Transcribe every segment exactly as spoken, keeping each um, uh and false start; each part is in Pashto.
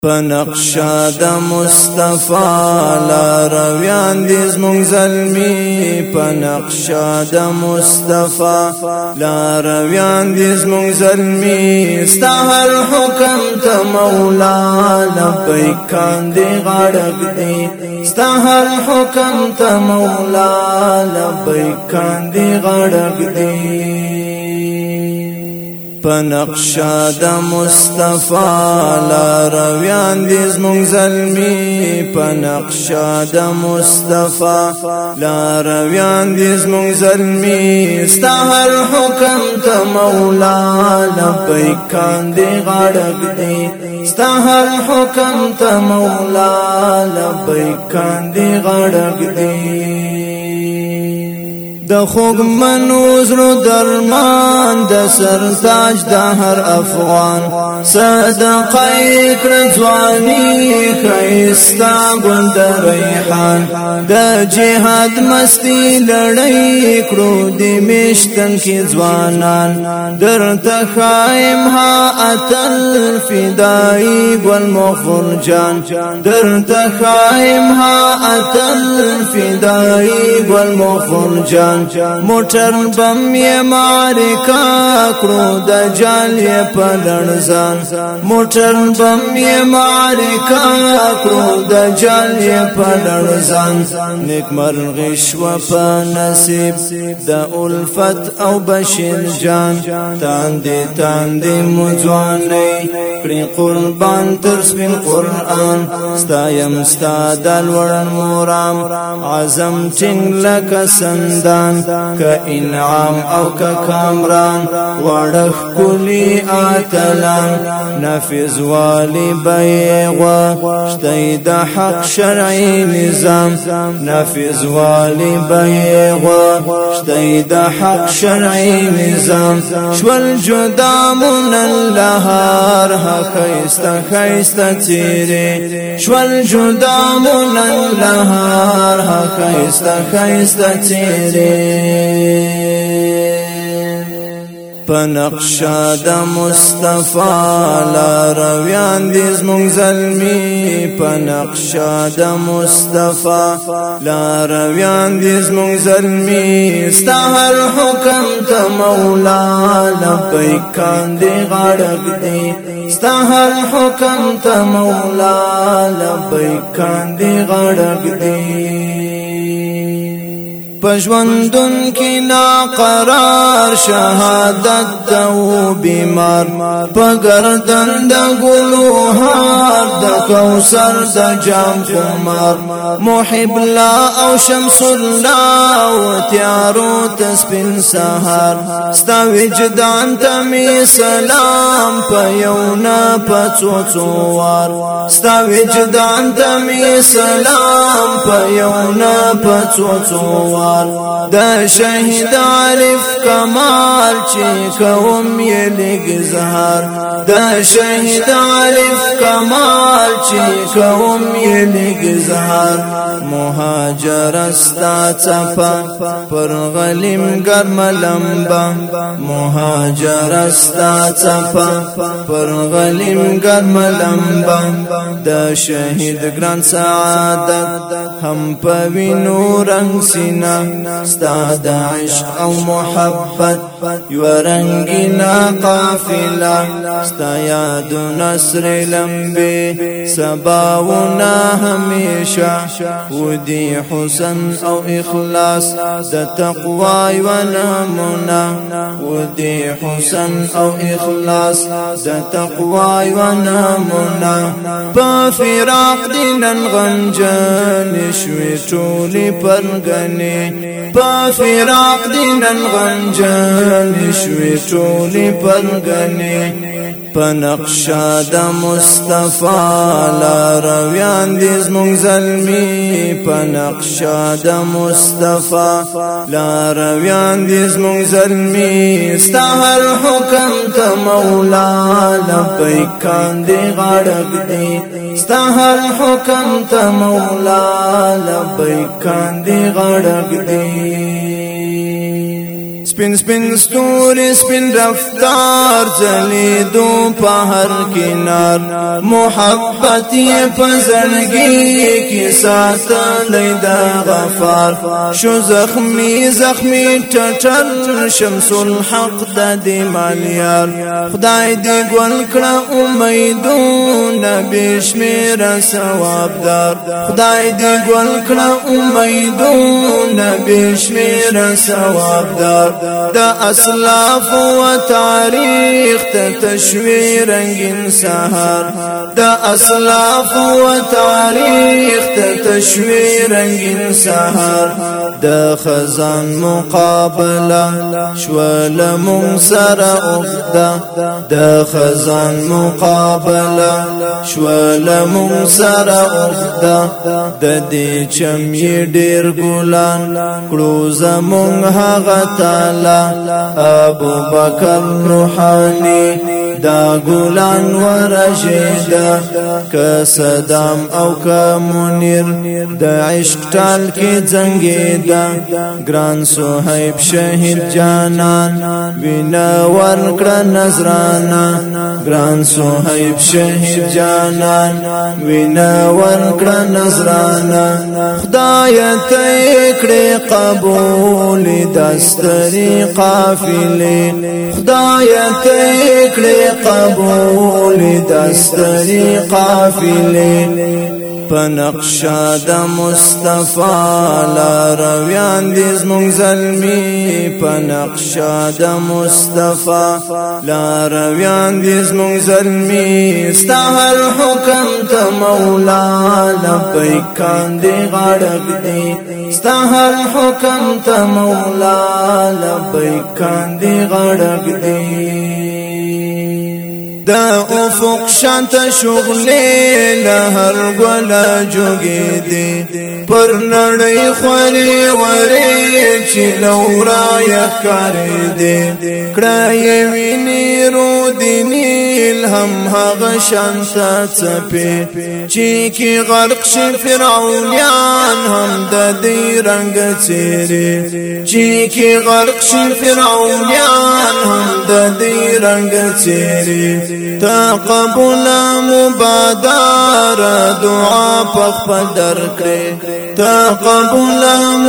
پنقشا د مصطفی لارویان دي زمونږ زلمي پنقشا د مصطفی لارویان دي زمونږ زلمي ستا هر حکم ته مولا لبیک کاندي غړګ دي ستا هر حکم ته مولا لبیک کاندي غړګ دي پنقشا د مصطفی لارویان دي زمونږ زلمي پنقشا د مصطفی لارویان دي زمونږ زلمي ستا هر حکم ته مولا لبیک کاندي غړګ دي ستا هر حکم ته مولا لبیک کاندي غړګ دي د خوږ منو زړه درمان د سرتاج د هر افغان صدقه کړ ځواني ښایسته ګل د ریحان د جهاد مستی لړۍ کړو د میشتن کې ځوانان درته ښایم ها اتل فدایي ګل مغفور جان درته ښایم ها اتل فدایي ګل مغفور جان موټر بم یې معرکه کړو د جال یې په لړزان موټر بم یې معرکه کړو د جال یې په لړزان نیکمرغي شوه په نصیب د الفت او بشیر جان تاندې تاندې مو ځوانۍ کړې قربان تر سپین قرآن ستایم ستا د لوړ مرام عزم ټینګ لکه سندان که انعام او که کامران وړخ کلی آتلان نافذ والی بیغوا شتی د حق شرعی نظام نافذ والی بیغوا شتی د حق شرعی نظام شول جدا من اللهار خیستا خیستا تیری شول جدا من اللهار خیستا خیستا تیری پنقشا د مصطفی لارویان دي زمونږ زلمي پنقشا د مصطفی لارویان دي زمونږ زلمي ستا هر حکم ته مولا لبیک کاندي غړګ دي ستا هر حکم ته مولا لبیک کاندي غړګ دي پژوندون کی ناقرار شهادت او بیمار پگردن د ګلو هار د کوثر د جام خمار محب لا او شمس الله او تیارو تسبین سحر ستا وجدان ته می سلام پيونا پڅوڅوار ستا وجدان ته می سلام پيونا پڅوڅوار د شهید عارف کمال چې کوم یې لګ زهر د شهید عارف کمال چې کوم یې لګ زهر مهاجر استا چپا پر غلیم ګرم لمبا مهاجر استا چپا پر غلیم ګرم لمبا د شهید ګران سعادت هم پوینو رنگ سینا ستا د عشق او محبت یو رنگینا قافله ستا یاد نصر لمبه سباونا همیشه ودی حسن او اخلاص د تقوی و نمونه ودی حسن او اخلاص د تقوی و نمونه په فراق دینن غمجن شوي ټولي پرګنې په فراق دینن غمجن شوي ټولي پرګنې پنقشا د مصطفی لارویان دي زمونږ زلمي پنقشا د مصطفی لارویان دي زمونږ زلمي ستا هر حکم ته مولا لبیک کاندي غړګ دي ستا هر حکم ته مولا لبیک کاندي غړګ دي سپین سپین ستوري سپین رفتار ځلیدو په هر کنار محبت یې په زړګي کې ساتلی د غفار شو زخمی زخمی ټټل شمس الحق د دې مالیار خدای دې ګل کړه امیدونه بشمیره ثوابدار خدای دې ګل کړه امیدونه بشمیره ثوابدار د اسلاف و تاریخ ته تشویر رنگین سحر د اسلاف و تاریخ ته تشویر رنگین سحر د خزان مقابله شول مون سره اوږده د خزان مقابله شول مون سره اوږده د دې چمې ډېر ګلان کړو زمون هغه تعالی ابو بکر روحانی دا ګلان ورشیدا ک صدام او ک منیر د عشق ټال کې زنګیدا ګران صہیب شهید جانان وینا ورکړه نظرانا ګران صہیب شهید جانان وینا ورکړه نظرانا خدای ته کړه قبول دستری قافله خدای ته کړه قبول دستری قافله پنقشا د مصطفی لا رویان دې زمون زلمی پنقشا د مصطفی لا رویان دې زمون زلمی ستا هر حکم ته مولا لبیک کاندې غړګ دې ستا هر حکم ته مولا لبیک کاندې غړګ دې دا افق شانت شغلی لهر گولا جوگی دی پر نڑی خوری وری چی لورای کاری دی کڑای وینی رو دی نیل هم حق شانت چپی چی کی غرق شی فرعونیان هم دا دی رنگ چیری چی کی غرق شی فرعونیان هم دا دی رنگ چیری تقبل مبادر دعا پخپل درکړي تقبل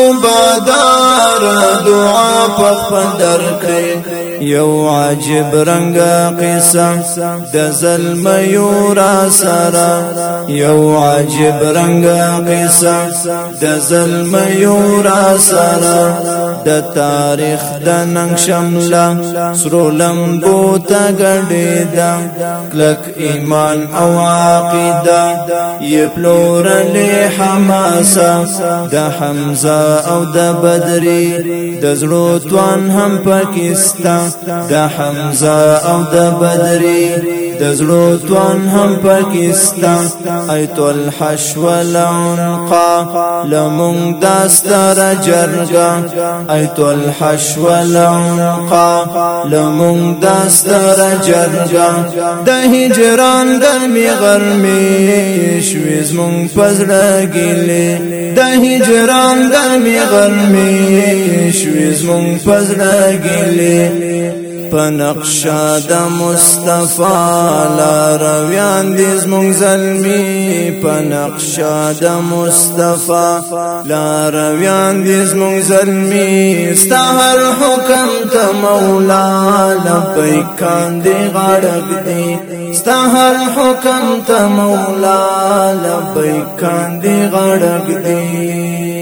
مبادر دعا پخپل درکړي یو عجب رنگ قصه د ظلم یورا سرا یو عجب رنگ قصه د ظلم یورا سرا د تاریخ د ننګ شملا سرولم بوتا ګډې دا کلک ایمان او عقیده یپلور له حماسه د حمزه او د بدری د زړو توان هم پاکستان د حمزه او د بدری د زړو توان هم پاکستان ایت الحشو والعنقا لمون داستر جرگا ایت الحشو والعنقا لمون داستر جرگا د هجران گرمی غرمی شویز مون پزړه ګیله د هجران گرمی غرمی شویز مون پزړه ګیله پنقشا د مصطفی لا رویان دې زمون زلمی پنقشا د مصطفی لا رویان دې زمون زلمی ستا هر حکم ته مولا لبیک کاندې غړګ دې ستا هر حکم ته مولا لبیک کاندې غړګ دې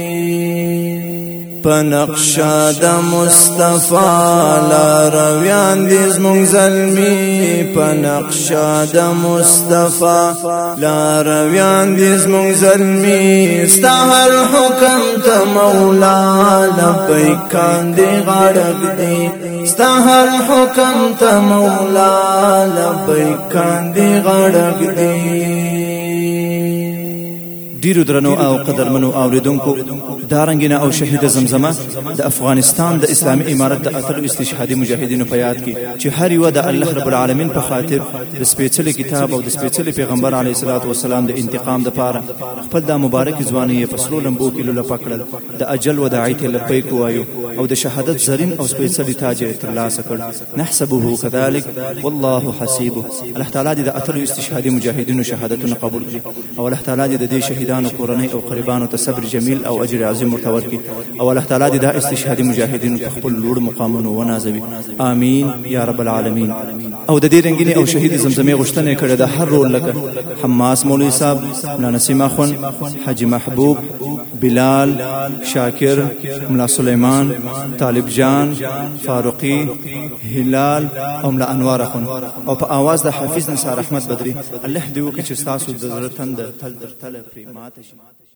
پنقشا د مصطفی لا رویان دې زمون زلمی پنقشا د مصطفی لا رویان دې زمون زلمی ستا هر حکم ته مولا لبیک کاندې غړګ دې ستا هر حکم ته مولا لبیک کاندې غړګ دې ډیرو درنو او قدرمنو اوریدونکو دارنګینه او شهید زمزمه د افغانستان د اسلامي امارت د اتلو استشهادي مجاهدینو په یاد کې چې هر یو د الله رب العالمین په خاطر د سپېڅلي کتاب او د سپېڅلي پیغمبر علیه الصلاۃ والسلام د انتقام د پاره خپل د مبارک ځواني په سرو لمبو کې لوله پکړل د اجل وداعي ته لبیک وایو او د شهادت زرین او سپېڅلي تاج ترلاسه کړ. نحسبه كذلك والله حسيبه. الله تعالی دې د اتلو استشهادي مجاهدینو شهادتونه قبول کړي او الله تعالی دې د دې شهیدانو کورنۍ او قربانو ته صبر جمیل او اجر عظیم ورته ورکړي او الله تعالی دې د استشهادي مجاهدینو په خپل لوړ مقامونو ونازوي. آمین یا رب العالمین. او د دې رنگینی او شهید زمزمه غشتنه کړه د هر رول لکه حماس مولوی صاحب، مولانا نسیم اخون، حاجی محبوب، بلال، شاکر، مولا سلیمان، طالب جان، فاروقی، هلال او مولا انوار اخون او په आवाज د حافظ نثار احمد بدری. الله دې وکړي چې تاسو د زړه تند تل در تل پرې ماته شي.